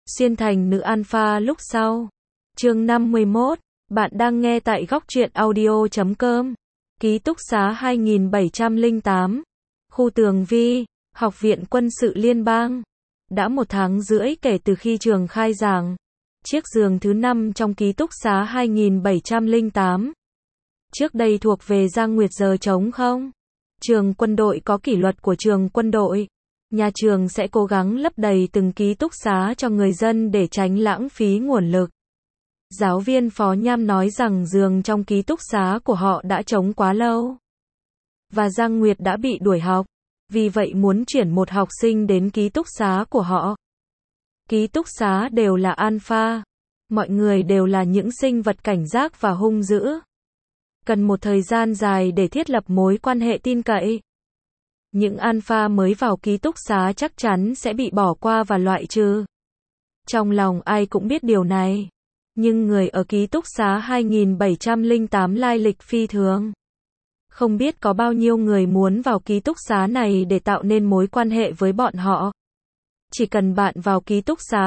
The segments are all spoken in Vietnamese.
Xuyên thành nữ alpha lúc sau. Chương 51. Bạn đang nghe tại góc truyện audio.com. Ký túc xá 2708. Khu Tường Vi, Học viện Quân sự Liên bang. Đã 1 tháng rưỡi kể từ khi trường khai giảng. Chiếc giường thứ 5 trong ký túc xá 2708. Trước đây thuộc về Giang Nguyệt giờ trống không? Trường quân đội có kỷ luật của trường quân đội. Nhà trường sẽ cố gắng lấp đầy từng ký túc xá cho người dân để tránh lãng phí nguồn lực. Giáo viên Phó Nham nói rằng giường trong ký túc xá của họ đã trống quá lâu. Và Giang Nguyệt đã bị đuổi học. Vì vậy muốn chuyển một học sinh đến ký túc xá của họ. Ký túc xá đều là alpha. Mọi người đều là những sinh vật cảnh giác và hung dữ. Cần một thời gian dài để thiết lập mối quan hệ tin cậy. Những alpha mới vào ký túc xá chắc chắn sẽ bị bỏ qua và loại trừ. Trong lòng ai cũng biết điều này. Nhưng người ở ký túc xá 2708 lai lịch phi thường. Không biết có bao nhiêu người muốn vào ký túc xá này để tạo nên mối quan hệ với bọn họ. Chỉ cần bạn vào ký túc xá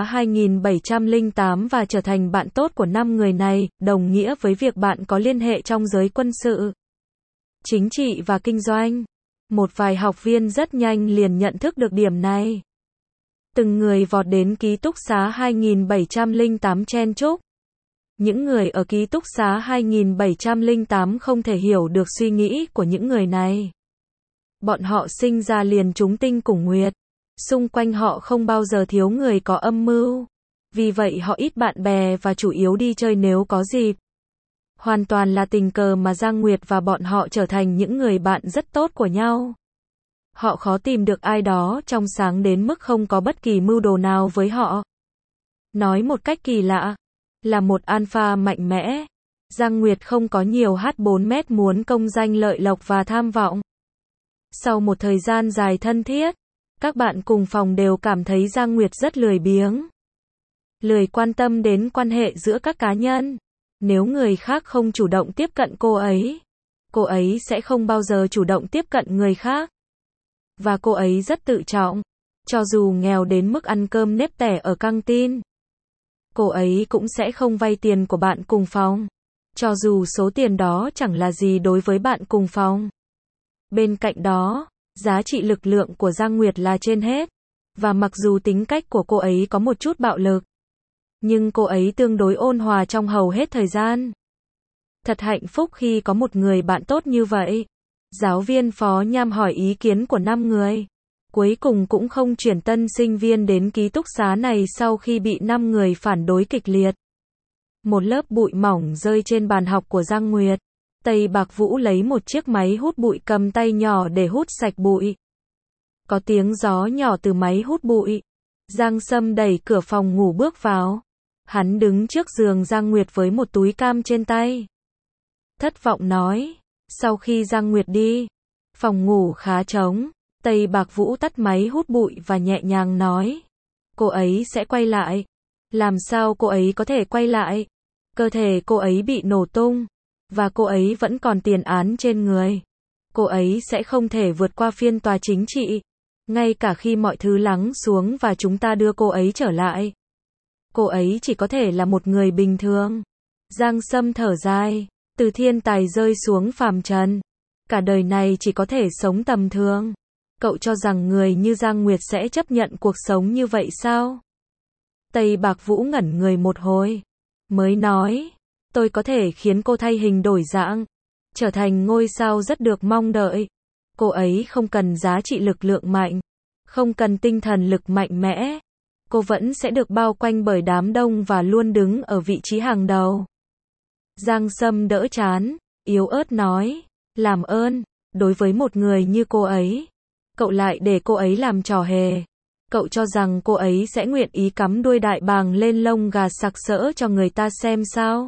2708 và trở thành bạn tốt của 5 người này, đồng nghĩa với việc bạn có liên hệ trong giới quân sự, chính trị và kinh doanh. Một vài học viên rất nhanh liền nhận thức được điểm này. Từng người vọt đến ký túc xá 2708 chen chúc. Những người ở ký túc xá 2708 không thể hiểu được suy nghĩ của những người này. Bọn họ sinh ra liền trúng tinh cùng nguyệt. Xung quanh họ không bao giờ thiếu người có âm mưu. Vì vậy họ ít bạn bè và chủ yếu đi chơi nếu có dịp. Hoàn toàn là tình cờ mà Giang Nguyệt và bọn họ trở thành những người bạn rất tốt của nhau. Họ khó tìm được ai đó trong sáng đến mức không có bất kỳ mưu đồ nào với họ. Nói một cách kỳ lạ, là một alpha mạnh mẽ. Giang Nguyệt không có nhiều H4 muốn công danh lợi lộc và tham vọng. Sau một thời gian dài thân thiết, các bạn cùng phòng đều cảm thấy Giang Nguyệt rất lười biếng. Lười quan tâm đến quan hệ giữa các cá nhân. Nếu người khác không chủ động tiếp cận cô ấy sẽ không bao giờ chủ động tiếp cận người khác. Và cô ấy rất tự trọng. Cho dù nghèo đến mức ăn cơm nếp tẻ ở căng tin, cô ấy cũng sẽ không vay tiền của bạn cùng phòng. Cho dù số tiền đó chẳng là gì đối với bạn cùng phòng. Bên cạnh đó, giá trị lực lượng của Giang Nguyệt là trên hết. Và mặc dù tính cách của cô ấy có một chút bạo lực, nhưng cô ấy tương đối ôn hòa trong hầu hết thời gian. Thật hạnh phúc khi có một người bạn tốt như vậy. Giáo viên Phó Nham hỏi ý kiến của 5 người. Cuối cùng cũng không chuyển tân sinh viên đến ký túc xá này sau khi bị 5 người phản đối kịch liệt. Một lớp bụi mỏng rơi trên bàn học của Giang Nguyệt. Tây Bạc Vũ lấy một chiếc máy hút bụi cầm tay nhỏ để hút sạch bụi. Có tiếng gió nhỏ từ máy hút bụi. Giang Sâm đẩy cửa phòng ngủ bước vào. Hắn đứng trước giường Giang Nguyệt với một túi cam trên tay. Thất vọng nói. Sau khi Giang Nguyệt đi, phòng ngủ khá trống. Tây Bạc Vũ tắt máy hút bụi và nhẹ nhàng nói. Cô ấy sẽ quay lại. Làm sao cô ấy có thể quay lại? Cơ thể cô ấy bị nổ tung. Và cô ấy vẫn còn tiền án trên người. Cô ấy sẽ không thể vượt qua phiên tòa chính trị. Ngay cả khi mọi thứ lắng xuống và chúng ta đưa cô ấy trở lại. Cô ấy chỉ có thể là một người bình thường. Giang Sâm thở dài. Từ thiên tài rơi xuống phàm trần. Cả đời này chỉ có thể sống tầm thường. Cậu cho rằng người như Giang Nguyệt sẽ chấp nhận cuộc sống như vậy sao? Tây Bạc Vũ ngẩn người một hồi. Mới nói. Tôi có thể khiến cô thay hình đổi dạng. Trở thành ngôi sao rất được mong đợi. Cô ấy không cần giá trị lực lượng mạnh. Không cần tinh thần lực mạnh mẽ. Cô vẫn sẽ được bao quanh bởi đám đông và luôn đứng ở vị trí hàng đầu. Giang Sâm đỡ chán, yếu ớt nói. Làm ơn, đối với một người như cô ấy, cậu lại để cô ấy làm trò hề. Cậu cho rằng cô ấy sẽ nguyện ý cắm đuôi đại bàng lên lông gà sặc sỡ cho người ta xem sao?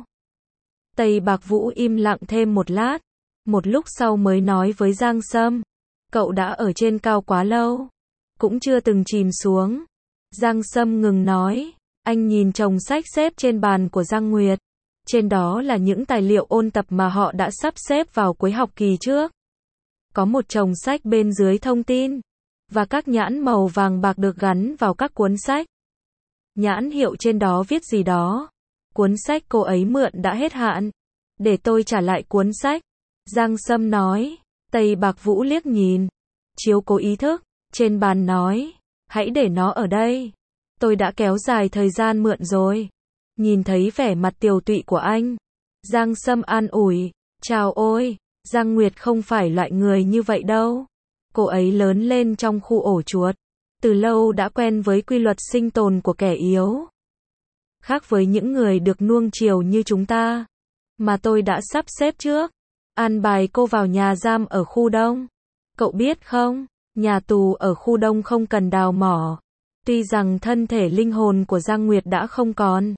Tây Bạc Vũ im lặng thêm một lát. Một lúc sau mới nói với Giang Sâm. Cậu đã ở trên cao quá lâu. Cũng chưa từng chìm xuống. Giang Sâm ngừng nói. Anh nhìn chồng sách xếp trên bàn của Giang Nguyệt. Trên đó là những tài liệu ôn tập mà họ đã sắp xếp vào cuối học kỳ trước. Có một chồng sách bên dưới thông tin. Và các nhãn màu vàng bạc được gắn vào các cuốn sách. Nhãn hiệu trên đó viết gì đó. Cuốn sách cô ấy mượn đã hết hạn. Để tôi trả lại cuốn sách. Giang Sâm nói. Tây Bạc Vũ liếc nhìn. Chiếu cố ý thức. Trên bàn nói. Hãy để nó ở đây. Tôi đã kéo dài thời gian mượn rồi. Nhìn thấy vẻ mặt tiều tụy của anh. Giang Sâm an ủi. Chào ôi. Giang Nguyệt không phải loại người như vậy đâu. Cô ấy lớn lên trong khu ổ chuột. Từ lâu đã quen với quy luật sinh tồn của kẻ yếu. Khác với những người được nuông chiều như chúng ta. Mà tôi đã sắp xếp trước. An bài cô vào nhà giam ở khu Đông. Cậu biết không, nhà tù ở khu Đông không cần đào mỏ. Tuy rằng thân thể linh hồn của Giang Nguyệt đã không còn.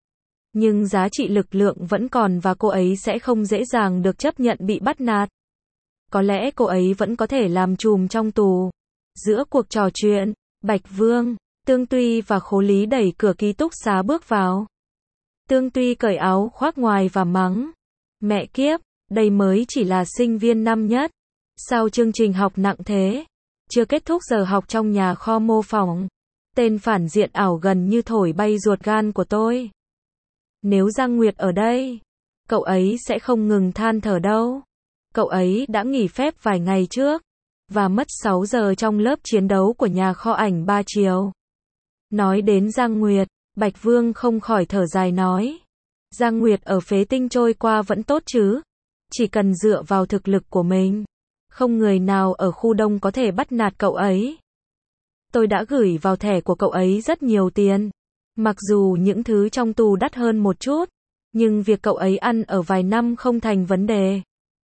Nhưng giá trị lực lượng vẫn còn và cô ấy sẽ không dễ dàng được chấp nhận bị bắt nạt. Có lẽ cô ấy vẫn có thể làm trùm trong tù. Giữa cuộc trò chuyện, Bạch Vương, Tương Tuy và Khố Lý đẩy cửa ký túc xá bước vào. Tương Tuy cởi áo khoác ngoài và mắng. Mẹ kiếp, đây mới chỉ là sinh viên năm nhất. Sao chương trình học nặng thế? Chưa kết thúc giờ học trong nhà kho mô phỏng. Tên phản diện ảo gần như thổi bay ruột gan của tôi. Nếu Giang Nguyệt ở đây, cậu ấy sẽ không ngừng than thở đâu. Cậu ấy đã nghỉ phép vài ngày trước, và mất 6 giờ trong lớp chiến đấu của nhà kho ảnh 3 chiều. Nói đến Giang Nguyệt, Bạch Vương không khỏi thở dài nói. Giang Nguyệt ở phế tinh trôi qua vẫn tốt chứ. Chỉ cần dựa vào thực lực của mình. Không người nào ở khu Đông có thể bắt nạt cậu ấy. Tôi đã gửi vào thẻ của cậu ấy rất nhiều tiền. Mặc dù những thứ trong tù đắt hơn một chút, nhưng việc cậu ấy ăn ở vài năm không thành vấn đề.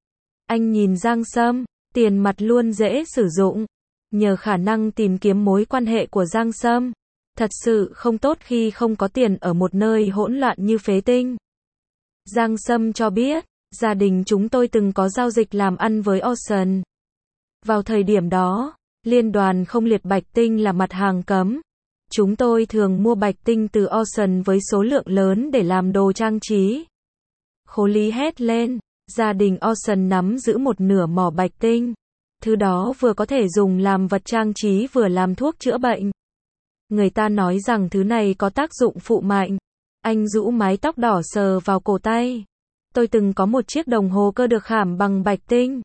Anh nhìn Giang Sâm, tiền mặt luôn dễ sử dụng. Nhờ khả năng tìm kiếm mối quan hệ của Giang Sâm, thật sự không tốt khi không có tiền ở một nơi hỗn loạn như phế tinh. Giang Sâm cho biết, gia đình chúng tôi từng có giao dịch làm ăn với Ocean. Vào thời điểm đó, liên đoàn không liệt bạch tinh là mặt hàng cấm. Chúng tôi thường mua bạch tinh từ Ocean với số lượng lớn để làm đồ trang trí. Khố Lý hét lên, gia đình Ocean nắm giữ một nửa mỏ bạch tinh. Thứ đó vừa có thể dùng làm vật trang trí vừa làm thuốc chữa bệnh. Người ta nói rằng thứ này có tác dụng phụ mạnh. Anh rũ mái tóc đỏ sờ vào cổ tay. Tôi từng có một chiếc đồng hồ cơ được khảm bằng bạch tinh.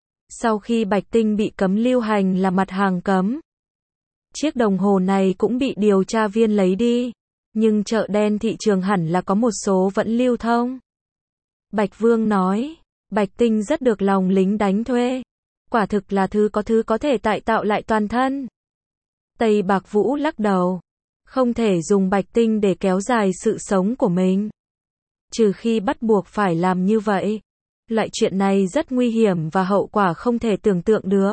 Sau khi bạch tinh bị cấm lưu hành là mặt hàng cấm, chiếc đồng hồ này cũng bị điều tra viên lấy đi. Nhưng chợ đen thị trường hẳn là có một số vẫn lưu thông. Bạch Vương nói, bạch tinh rất được lòng lính đánh thuê. Quả thực là thứ có thể tại tạo lại toàn thân. Tây Bạc Vũ lắc đầu. Không thể dùng bạch tinh để kéo dài sự sống của mình. Trừ khi bắt buộc phải làm như vậy. Loại chuyện này rất nguy hiểm và hậu quả không thể tưởng tượng được.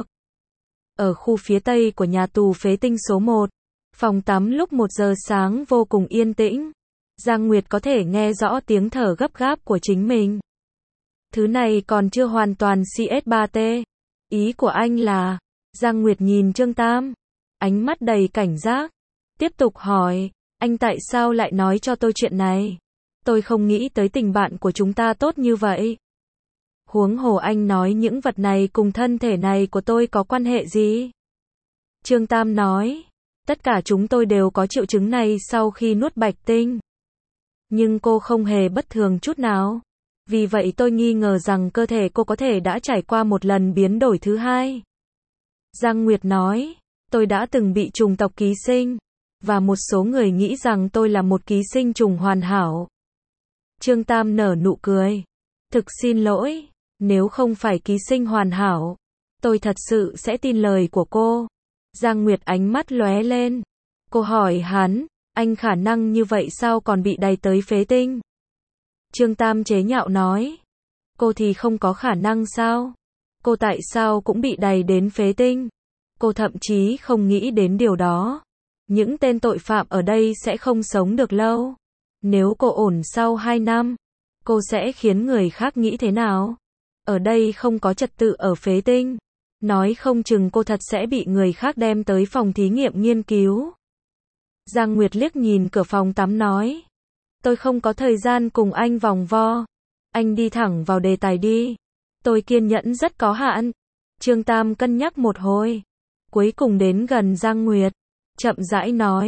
Ở khu phía tây của nhà tù phế tinh số 1, phòng tắm lúc 1 giờ sáng vô cùng yên tĩnh. Giang Nguyệt có thể nghe rõ tiếng thở gấp gáp của chính mình. Thứ này còn chưa hoàn toàn CS3T. Ý của anh là, Giang Nguyệt nhìn Trương Tam, ánh mắt đầy cảnh giác. Tiếp tục hỏi, anh tại sao lại nói cho tôi chuyện này? Tôi không nghĩ tới tình bạn của chúng ta tốt như vậy. Huống hồ anh nói những vật này cùng thân thể này của tôi có quan hệ gì? Trương Tam nói, tất cả chúng tôi đều có triệu chứng này sau khi nuốt bạch tinh. Nhưng cô không hề bất thường chút nào. Vì vậy tôi nghi ngờ rằng cơ thể cô có thể đã trải qua một lần biến đổi thứ hai. Giang Nguyệt nói, tôi đã từng bị trùng tộc ký sinh. Và một số người nghĩ rằng tôi là một ký sinh trùng hoàn hảo. Trương Tam nở nụ cười. Thực xin lỗi, nếu không phải ký sinh hoàn hảo, tôi thật sự sẽ tin lời của cô. Giang Nguyệt ánh mắt lóe lên. Cô hỏi hắn, anh khả năng như vậy sao còn bị đày tới phế tinh? Trương Tam chế nhạo nói, cô thì không có khả năng sao? Cô tại sao cũng bị đày đến phế tinh? Cô thậm chí không nghĩ đến điều đó. Những tên tội phạm ở đây sẽ không sống được lâu. Nếu cô ổn sau 2 năm, cô sẽ khiến người khác nghĩ thế nào? Ở đây không có trật tự ở phế tinh. Nói không chừng cô thật sẽ bị người khác đem tới phòng thí nghiệm nghiên cứu. Giang Nguyệt liếc nhìn cửa phòng tắm nói. Tôi không có thời gian cùng anh vòng vo. Anh đi thẳng vào đề tài đi. Tôi kiên nhẫn rất có hạn. Trương Tam cân nhắc một hồi. Cuối cùng đến gần Giang Nguyệt. Chậm rãi nói.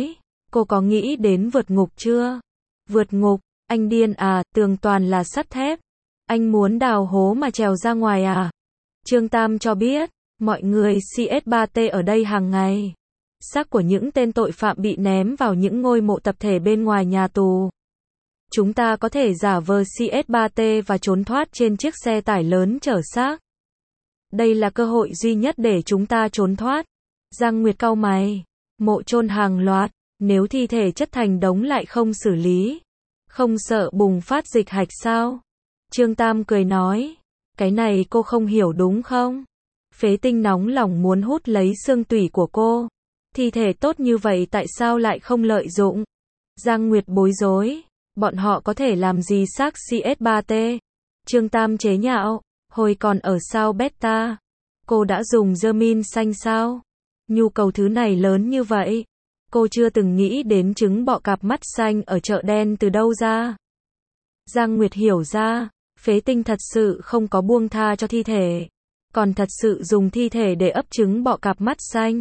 Cô có nghĩ đến vượt ngục chưa? Vượt ngục, anh điên à, tường toàn là sắt thép. Anh muốn đào hố mà trèo ra ngoài à? Trương Tam cho biết, mọi người CS3T ở đây hàng ngày. Xác của những tên tội phạm bị ném vào những ngôi mộ tập thể bên ngoài nhà tù. Chúng ta có thể giả vờ CS3T và trốn thoát trên chiếc xe tải lớn chở xác. Đây là cơ hội duy nhất để chúng ta trốn thoát. Giang Nguyệt cau mày. Mộ chôn hàng loạt, nếu thi thể chất thành đống lại không xử lý, không sợ bùng phát dịch hạch sao? Trương Tam cười nói, cái này cô không hiểu đúng không? Phế tinh nóng lòng muốn hút lấy xương tủy của cô. Thi thể tốt như vậy tại sao lại không lợi dụng? Giang Nguyệt bối rối, bọn họ có thể làm gì xác CS3T? Trương Tam chế nhạo, hồi còn ở sao Beta, cô đã dùng Germin xanh sao? Nhu cầu thứ này lớn như vậy. Cô chưa từng nghĩ đến trứng bọ cạp mắt xanh ở chợ đen từ đâu ra. Giang Nguyệt hiểu ra, phế tinh thật sự không có buông tha cho thi thể, còn thật sự dùng thi thể để ấp trứng bọ cạp mắt xanh.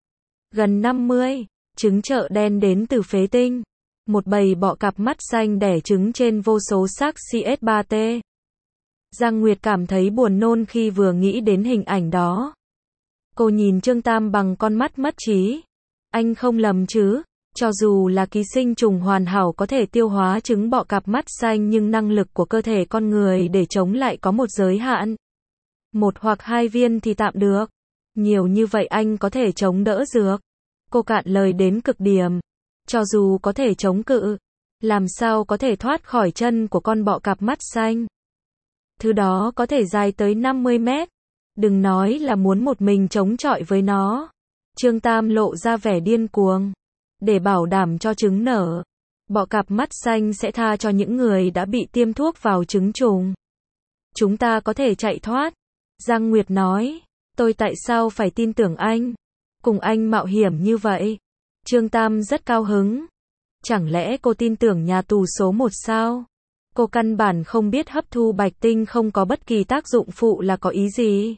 Gần 50 trứng chợ đen đến từ phế tinh. Một bầy bọ cạp mắt xanh đẻ trứng trên vô số xác CS3T. Giang Nguyệt cảm thấy buồn nôn khi vừa nghĩ đến hình ảnh đó. Cô nhìn Trương Tam bằng con mắt mất trí. Anh không lầm chứ? Cho dù là ký sinh trùng hoàn hảo có thể tiêu hóa trứng bọ cạp mắt xanh nhưng năng lực của cơ thể con người để chống lại có một giới hạn. 1 hoặc 2 viên thì tạm được. Nhiều như vậy anh có thể chống đỡ dược. Cô cạn lời đến cực điểm. Cho dù có thể chống cự, làm sao có thể thoát khỏi chân của con bọ cạp mắt xanh? Thứ đó có thể dài tới 50 mét. Đừng nói là muốn một mình chống chọi với nó. Trương Tam lộ ra vẻ điên cuồng. Để bảo đảm cho trứng nở, bọ cạp mắt xanh sẽ tha cho những người đã bị tiêm thuốc vào trứng trùng. Chúng ta có thể chạy thoát. Giang Nguyệt nói, tôi tại sao phải tin tưởng anh? Cùng anh mạo hiểm như vậy. Trương Tam rất cao hứng. Chẳng lẽ cô tin tưởng nhà tù số 1 sao? Cô căn bản không biết hấp thu bạch tinh không có bất kỳ tác dụng phụ là có ý gì.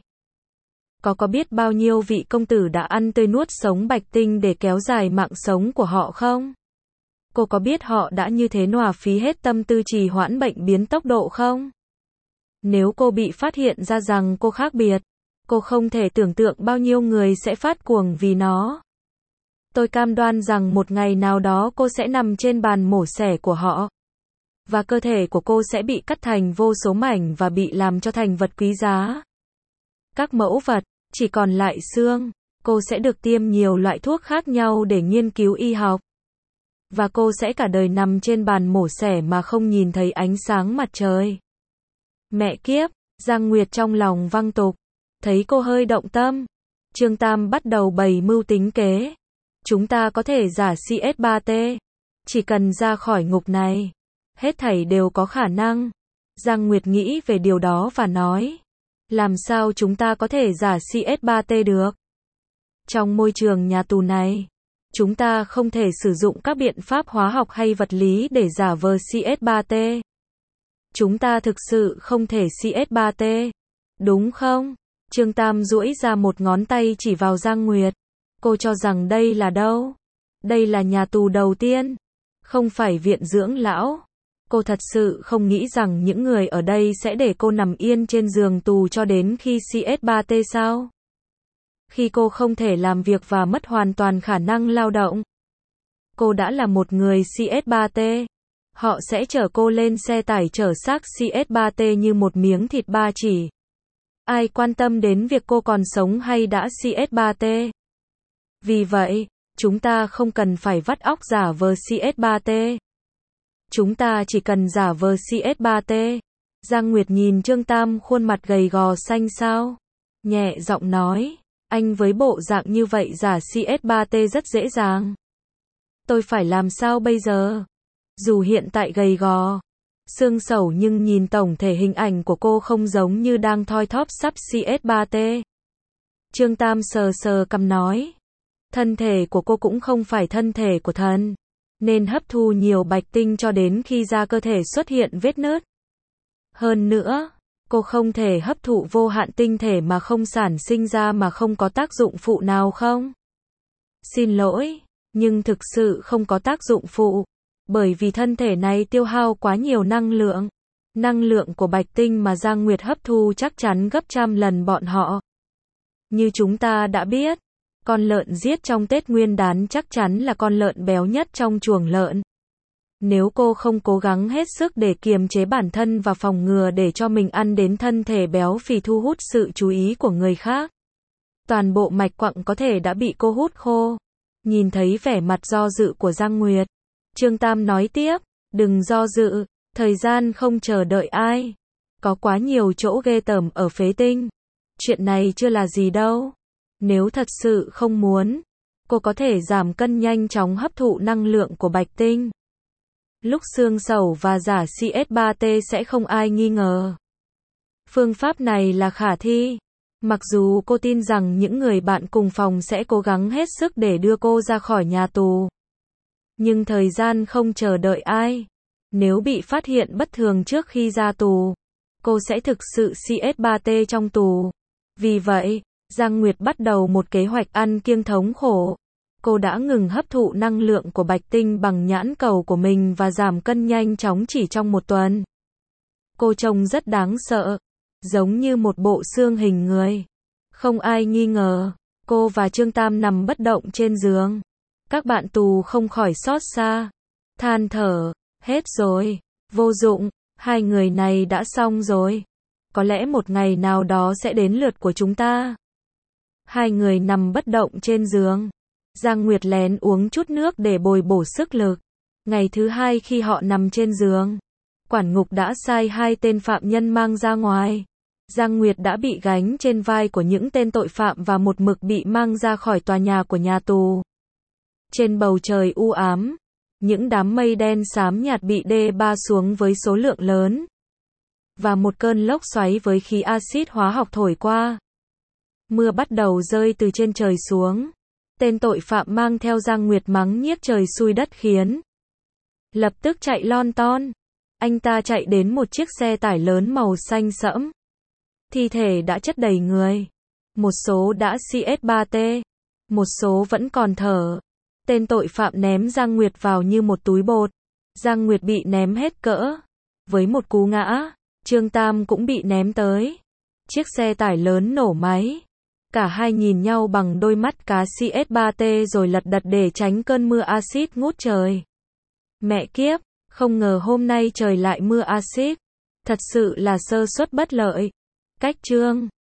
Có biết bao nhiêu vị công tử đã ăn tươi nuốt sống bạch tinh để kéo dài mạng sống của họ không? Cô có biết họ đã như thế nào phí hết tâm tư trì hoãn bệnh biến tốc độ không? Nếu cô bị phát hiện ra rằng cô khác biệt, cô không thể tưởng tượng bao nhiêu người sẽ phát cuồng vì nó. Tôi cam đoan rằng một ngày nào đó cô sẽ nằm trên bàn mổ xẻ của họ. Và cơ thể của cô sẽ bị cắt thành vô số mảnh và bị làm cho thành vật quý giá. Các mẫu vật, chỉ còn lại xương. Cô sẽ được tiêm nhiều loại thuốc khác nhau để nghiên cứu y học. Và cô sẽ cả đời nằm trên bàn mổ xẻ mà không nhìn thấy ánh sáng mặt trời. Mẹ kiếp, Giang Nguyệt trong lòng văng tục. Thấy cô hơi động tâm. Trương Tam bắt đầu bày mưu tính kế. Chúng ta có thể giả CS3T. Chỉ cần ra khỏi ngục này. Hết thảy đều có khả năng. Giang Nguyệt nghĩ về điều đó và nói. Làm sao chúng ta có thể giả CS3T được? Trong môi trường nhà tù này, chúng ta không thể sử dụng các biện pháp hóa học hay vật lý để giả vờ CS3T. Chúng ta thực sự không thể CS3T. Đúng không? Trương Tam duỗi ra một ngón tay chỉ vào Giang Nguyệt. Cô cho rằng đây là đâu? Đây là nhà tù đầu tiên. Không phải viện dưỡng lão. Cô thật sự không nghĩ rằng những người ở đây sẽ để cô nằm yên trên giường tù cho đến khi CS3T sao? Khi cô không thể làm việc và mất hoàn toàn khả năng lao động. Cô đã là một người CS3T. Họ sẽ chở cô lên xe tải chở xác CS3T như một miếng thịt ba chỉ. Ai quan tâm đến việc cô còn sống hay đã CS3T? Vì vậy, chúng ta không cần phải vắt óc giả vờ CS3T. Chúng ta chỉ cần giả vờ CS3T. Giang Nguyệt nhìn Trương Tam khuôn mặt gầy gò xanh xao. Nhẹ giọng nói, anh với bộ dạng như vậy giả CS3T rất dễ dàng. Tôi phải làm sao bây giờ? Dù hiện tại gầy gò, xương xẩu nhưng nhìn tổng thể hình ảnh của cô không giống như đang thoi thóp sắp CS3T. Trương Tam sờ sờ cằm nói. Thân thể của cô cũng không phải thân thể của thần. Nên hấp thu nhiều bạch tinh cho đến khi da cơ thể xuất hiện vết nứt. Hơn nữa, cô không thể hấp thụ vô hạn tinh thể mà không sản sinh ra mà không có tác dụng phụ nào không? Xin lỗi, Nhưng thực sự không có tác dụng phụ, bởi vì thân thể này tiêu hao quá nhiều năng lượng. Năng lượng của Bạch Tinh mà Giang Nguyệt hấp thu chắc chắn gấp trăm lần bọn họ. Như chúng ta đã biết, con lợn giết trong Tết Nguyên đán chắc chắn là con lợn béo nhất trong chuồng lợn. Nếu cô không cố gắng hết sức để kiềm chế bản thân và phòng ngừa để cho mình ăn đến thân thể béo phì thu hút sự chú ý của người khác, toàn bộ mạch quặng có thể đã bị cô hút khô. Nhìn thấy vẻ mặt do dự của Giang Nguyệt, Trương Tam nói tiếp, đừng do dự, thời gian không chờ đợi ai. Có quá nhiều chỗ ghê tởm ở phế tinh. Chuyện này chưa là gì đâu. Nếu thật sự không muốn, cô có thể giảm cân nhanh chóng hấp thụ năng lượng của Bạch Tinh. Lúc xương sầu và giả CS3T sẽ không ai nghi ngờ. Phương pháp này là khả thi. Mặc dù cô tin rằng những người bạn cùng phòng sẽ cố gắng hết sức để đưa cô ra khỏi nhà tù. Nhưng thời gian không chờ đợi ai. Nếu bị phát hiện bất thường trước khi ra tù, cô sẽ thực sự CS3T trong tù. Vì vậy, Giang Nguyệt bắt đầu một kế hoạch ăn kiêng thống khổ. Cô đã ngừng hấp thụ năng lượng của Bạch Tinh bằng nhãn cầu của mình và giảm cân nhanh chóng chỉ trong một tuần. Cô trông rất đáng sợ, giống như một bộ xương hình người. Không ai nghi ngờ, cô và Trương Tam nằm bất động trên giường. Các bạn tù không khỏi xót xa, than thở, hết rồi, vô dụng, hai người này đã xong rồi. Có lẽ một ngày nào đó sẽ đến lượt của chúng ta. Hai người nằm bất động trên giường. Giang Nguyệt lén uống chút nước để bồi bổ sức lực. Ngày thứ hai khi họ nằm trên giường, quản ngục đã sai hai tên phạm nhân mang ra ngoài. Giang Nguyệt đã bị gánh trên vai của những tên tội phạm và một mực bị mang ra khỏi tòa nhà của nhà tù. Trên bầu trời u ám, những đám mây đen xám nhạt bị đê-ba xuống với số lượng lớn. Và một cơn lốc xoáy với khí axit hóa học thổi qua. Mưa bắt đầu rơi từ trên trời xuống. Tên tội phạm mang theo Giang Nguyệt mắng nhiếc trời xui đất khiến. Lập tức chạy lon ton. Anh ta chạy đến một chiếc xe tải lớn màu xanh sẫm. Thi thể đã chất đầy người. Một số đã CS3T. Một số vẫn còn thở. Tên tội phạm ném Giang Nguyệt vào như một túi bột. Giang Nguyệt bị ném hết cỡ. Với một cú ngã, Trương Tam cũng bị ném tới. Chiếc xe tải lớn nổ máy. Cả hai nhìn nhau bằng đôi mắt cá CS3T rồi lật đật để tránh cơn mưa axit ngút trời. Mẹ kiếp, không ngờ hôm nay trời lại mưa axit. Thật sự là sơ suất bất lợi. Cách chương